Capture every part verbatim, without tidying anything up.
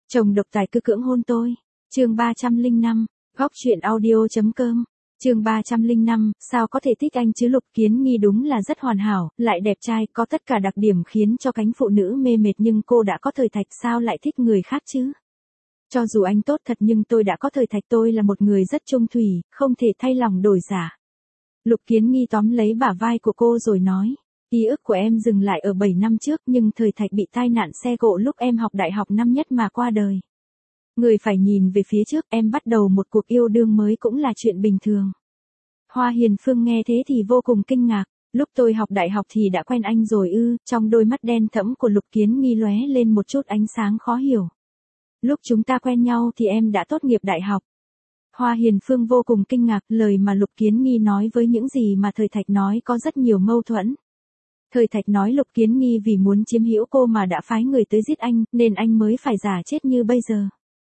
Chồng độc tài cứ cưỡng hôn tôi. Chương ba trăm lẻ năm, góc truyện audio chấm com. Chương ba trăm lẻ năm, sao có thể thích anh chứ? Lục Kiến Nghi đúng là rất hoàn hảo, lại đẹp trai, có tất cả đặc điểm khiến cho cánh phụ nữ mê mệt, nhưng cô đã có Thời Thạch, sao lại thích người khác chứ? Cho dù anh tốt thật nhưng tôi đã có Thời Thạch, tôi là một người rất chung thủy, không thể thay lòng đổi dạ. Lục Kiến Nghi tóm lấy bả vai của cô rồi nói, ký ức của em dừng lại ở bảy năm trước, nhưng Thời Thạch bị tai nạn xe cộ lúc em học đại học năm nhất mà qua đời. Người phải nhìn về phía trước, em bắt đầu một cuộc yêu đương mới cũng là chuyện bình thường. Hoa Hiền Phương nghe thế thì vô cùng kinh ngạc, lúc tôi học đại học thì đã quen anh rồi ư? Trong đôi mắt đen thẫm của Lục Kiến Nghi lóe lên một chút ánh sáng khó hiểu. Lúc chúng ta quen nhau thì em đã tốt nghiệp đại học. Hoa Hiền Phương vô cùng kinh ngạc, lời mà Lục Kiến Nghi nói với những gì mà Thời Thạch nói có rất nhiều mâu thuẫn. Thời Thạch nói Lục Kiến Nghi vì muốn chiếm hữu cô mà đã phái người tới giết anh, nên anh mới phải giả chết như bây giờ.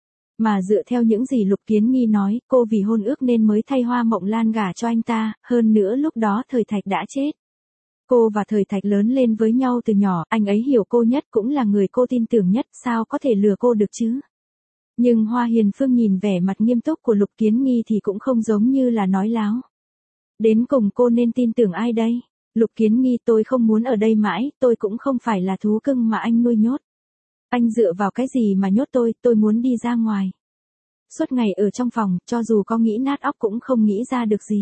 Mà dựa theo những gì Lục Kiến Nghi nói, cô vì hôn ước nên mới thay Hoa Mộng Lan gả cho anh ta, hơn nữa lúc đó Thời Thạch đã chết. Cô và Thời Thạch lớn lên với nhau từ nhỏ, anh ấy hiểu cô nhất, cũng là người cô tin tưởng nhất, sao có thể lừa cô được chứ? Nhưng Hoa Hiền Phương nhìn vẻ mặt nghiêm túc của Lục Kiến Nghi thì cũng không giống như là nói láo. Đến cùng cô nên tin tưởng ai đây? Lục Kiến Nghi, tôi không muốn ở đây mãi, tôi cũng không phải là thú cưng mà anh nuôi nhốt. Anh dựa vào cái gì mà nhốt tôi, tôi muốn đi ra ngoài. Suốt ngày ở trong phòng, cho dù có nghĩ nát óc cũng không nghĩ ra được gì.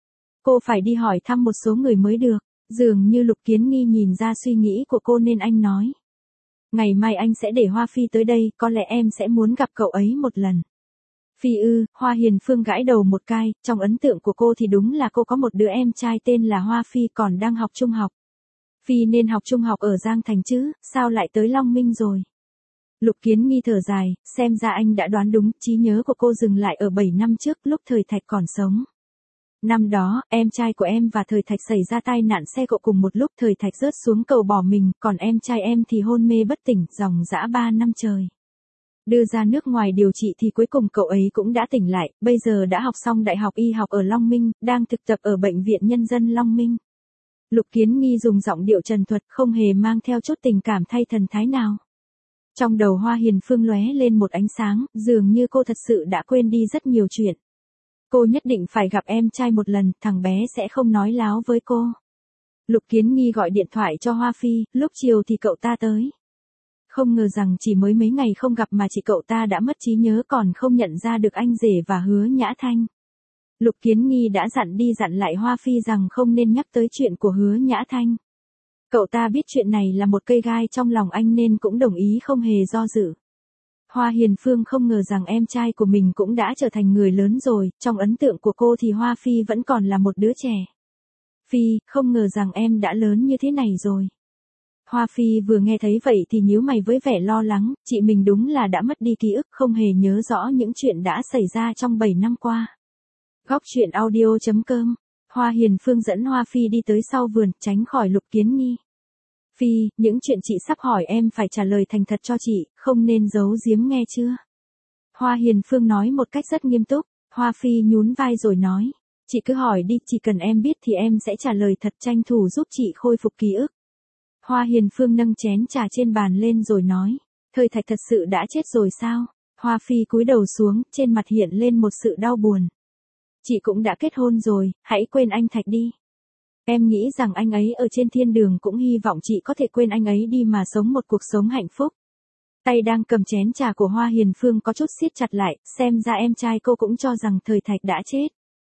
Cô phải đi hỏi thăm một số người mới được. Dường như Lục Kiến Nghi nhìn ra suy nghĩ của cô nên anh nói. Ngày mai anh sẽ để Hoa Phi tới đây, có lẽ em sẽ muốn gặp cậu ấy một lần. Phi ư? Hoa Hiền Phương gãi đầu một cái, trong ấn tượng của cô thì đúng là cô có một đứa em trai tên là Hoa Phi còn đang học trung học. Phi nên học trung học ở Giang Thành chứ, sao lại tới Long Minh rồi? Lục Kiến Nghi thở dài, xem ra anh đã đoán đúng, trí nhớ của cô dừng lại ở bảy năm trước lúc Thời Thạch còn sống. Năm đó, em trai của em và Thời Thạch xảy ra tai nạn xe cộ cùng một lúc, Thời Thạch rớt xuống cầu bỏ mình, còn em trai em thì hôn mê bất tỉnh, dòng dã ba năm trời. Đưa ra nước ngoài điều trị thì cuối cùng cậu ấy cũng đã tỉnh lại, bây giờ đã học xong đại học y học ở Long Minh, đang thực tập ở Bệnh viện Nhân dân Long Minh. Lục Kiến Nghi dùng giọng điệu trần thuật, không hề mang theo chút tình cảm thay thần thái nào. Trong đầu Hoa Hiền Phương lóe lên một ánh sáng, dường như cô thật sự đã quên đi rất nhiều chuyện. Cô nhất định phải gặp em trai một lần, thằng bé sẽ không nói láo với cô. Lục Kiến Nghi gọi điện thoại cho Hoa Phi, lúc chiều thì cậu ta tới. Không ngờ rằng chỉ mới mấy ngày không gặp mà chị cậu ta đã mất trí nhớ, còn không nhận ra được anh rể và Hứa Nhã Thanh. Lục Kiến Nghi đã dặn đi dặn lại Hoa Phi rằng không nên nhắc tới chuyện của Hứa Nhã Thanh. Cậu ta biết chuyện này là một cây gai trong lòng anh nên cũng đồng ý không hề do dự. Hoa Hiền Phương không ngờ rằng em trai của mình cũng đã trở thành người lớn rồi, trong ấn tượng của cô thì Hoa Phi vẫn còn là một đứa trẻ. Phi, không ngờ rằng em đã lớn như thế này rồi. Hoa Phi vừa nghe thấy vậy thì nhíu mày với vẻ lo lắng, chị mình đúng là đã mất đi ký ức, không hề nhớ rõ những chuyện đã xảy ra trong bảy năm qua. Góc truyện audio chấm com. Hoa Hiền Phương dẫn Hoa Phi đi tới sau vườn, tránh khỏi Lục Kiến Nghi. Phi, những chuyện chị sắp hỏi em phải trả lời thành thật cho chị, không nên giấu giếm nghe chưa? Hoa Hiền Phương nói một cách rất nghiêm túc. Hoa Phi nhún vai rồi nói, chị cứ hỏi đi, chỉ cần em biết thì em sẽ trả lời thật, tranh thủ giúp chị khôi phục ký ức. Hoa Hiền Phương nâng chén trà trên bàn lên rồi nói, Thời Thạch thật sự đã chết rồi sao? Hoa Phi cúi đầu xuống, trên mặt hiện lên một sự đau buồn. Chị cũng đã kết hôn rồi, hãy quên anh Thạch đi. Em nghĩ rằng anh ấy ở trên thiên đường, cũng hy vọng chị có thể quên anh ấy đi mà sống một cuộc sống hạnh phúc. Tay đang cầm chén trà của Hoa Hiền Phương có chút siết chặt lại, xem ra em trai cô cũng cho rằng Thời Thạch đã chết.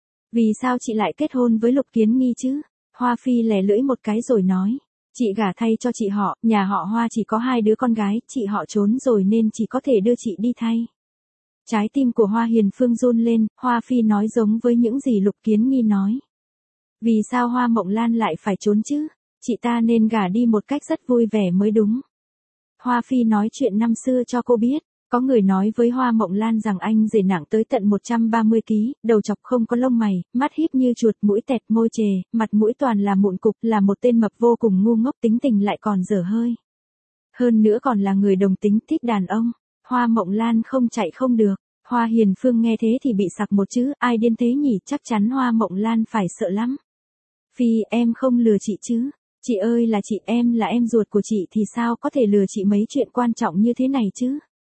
Vì sao chị lại kết hôn với Lục Kiến Nghi chứ? Hoa Phi lè lưỡi một cái rồi nói, chị gả thay cho chị họ, nhà họ Hoa chỉ có hai đứa con gái, chị họ trốn rồi nên chỉ có thể đưa chị đi thay. Trái tim của Hoa Hiền Phương run lên, Hoa Phi nói giống với những gì Lục Kiến Nghi nói. Vì sao Hoa Mộng Lan lại phải trốn chứ? Chị ta nên gả đi một cách rất vui vẻ mới đúng. Hoa Phi nói chuyện năm xưa cho cô biết. Có người nói với Hoa Mộng Lan rằng anh rể nặng tới tận một trăm ba mươi ki lô gam, đầu chọc không có lông mày, mắt híp như chuột, mũi tẹt, môi chề, mặt mũi toàn là mụn cục, là một tên mập vô cùng ngu ngốc, tính tình lại còn dở hơi. Hơn nữa còn là người đồng tính, thích đàn ông. Hoa Mộng Lan không chạy không được. Hoa Hiền Phương nghe thế thì bị sặc một chữ, ai điên thế nhỉ, chắc chắn Hoa Mộng Lan phải sợ lắm. Phi, em không lừa chị chứ? Chị ơi là chị, em là em ruột của chị thì sao có thể lừa chị mấy chuyện quan trọng như thế này chứ?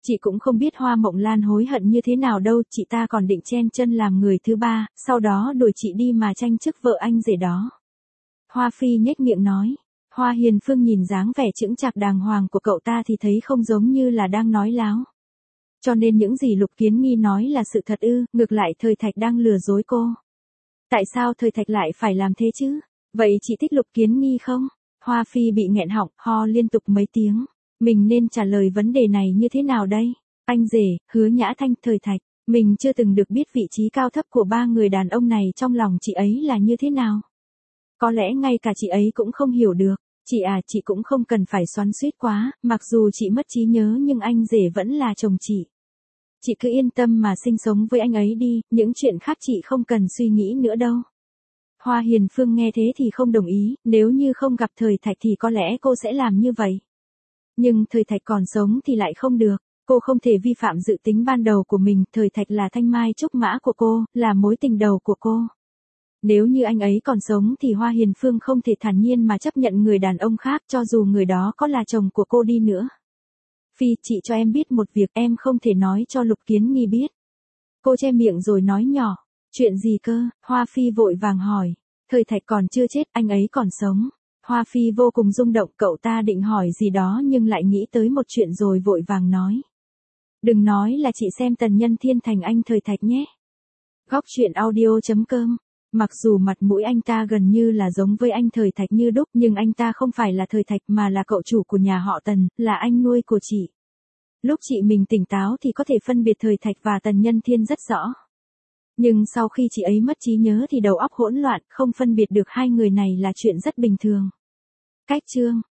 Chị cũng không biết Hoa Mộng Lan hối hận như thế nào đâu, chị ta còn định chen chân làm người thứ ba, sau đó đuổi chị đi mà tranh chức vợ anh rể đó. Hoa Phi nhếch miệng nói. Hoa Hiền Phương nhìn dáng vẻ chững chạc đàng hoàng của cậu ta thì thấy không giống như là đang nói láo. Cho nên những gì Lục Kiến Nghi nói là sự thật ư, ngược lại Thời Thạch đang lừa dối cô. Tại sao Thời Thạch lại phải làm thế chứ? Vậy chị thích Lục Kiến Nghi không? Hoa Phi bị nghẹn họng, ho liên tục mấy tiếng. Mình nên trả lời vấn đề này như thế nào đây? Anh rể, Hứa Nhã Thanh, Thời Thạch. Mình chưa từng được biết vị trí cao thấp của ba người đàn ông này trong lòng chị ấy là như thế nào. Có lẽ ngay cả chị ấy cũng không hiểu được. Chị à, chị cũng không cần phải xoắn xuýt quá, mặc dù chị mất trí nhớ nhưng anh rể vẫn là chồng chị. Chị cứ yên tâm mà sinh sống với anh ấy đi, những chuyện khác chị không cần suy nghĩ nữa đâu. Hoa Hiền Phương nghe thế thì không đồng ý, nếu như không gặp Thời Thạch thì có lẽ cô sẽ làm như vậy. Nhưng Thời Thạch còn sống thì lại không được, cô không thể vi phạm dự tính ban đầu của mình, Thời Thạch là thanh mai trúc mã của cô, là mối tình đầu của cô. Nếu như anh ấy còn sống thì Hoa Hiền Phương không thể thản nhiên mà chấp nhận người đàn ông khác cho dù người đó có là chồng của cô đi nữa. Phi, chị cho em biết một việc, em không thể nói cho Lục Kiến Nghi biết. Cô che miệng rồi nói nhỏ. Chuyện gì cơ? Hoa Phi vội vàng hỏi. Thời Thạch còn chưa chết, anh ấy còn sống. Hoa Phi vô cùng rung động, cậu ta định hỏi gì đó nhưng lại nghĩ tới một chuyện rồi vội vàng nói. Đừng nói là chị xem Tần Nhân Thiên thành anh Thời Thạch nhé. Góc truyện audio chấm com. Mặc dù mặt mũi anh ta gần như là giống với anh Thời Thạch như đúc nhưng anh ta không phải là Thời Thạch mà là cậu chủ của nhà họ Tần, là anh nuôi của chị. Lúc chị mình tỉnh táo thì có thể phân biệt Thời Thạch và Tần Nhân Thiên rất rõ. Nhưng sau khi chị ấy mất trí nhớ thì đầu óc hỗn loạn, không phân biệt được hai người này là chuyện rất bình thường. Cách chương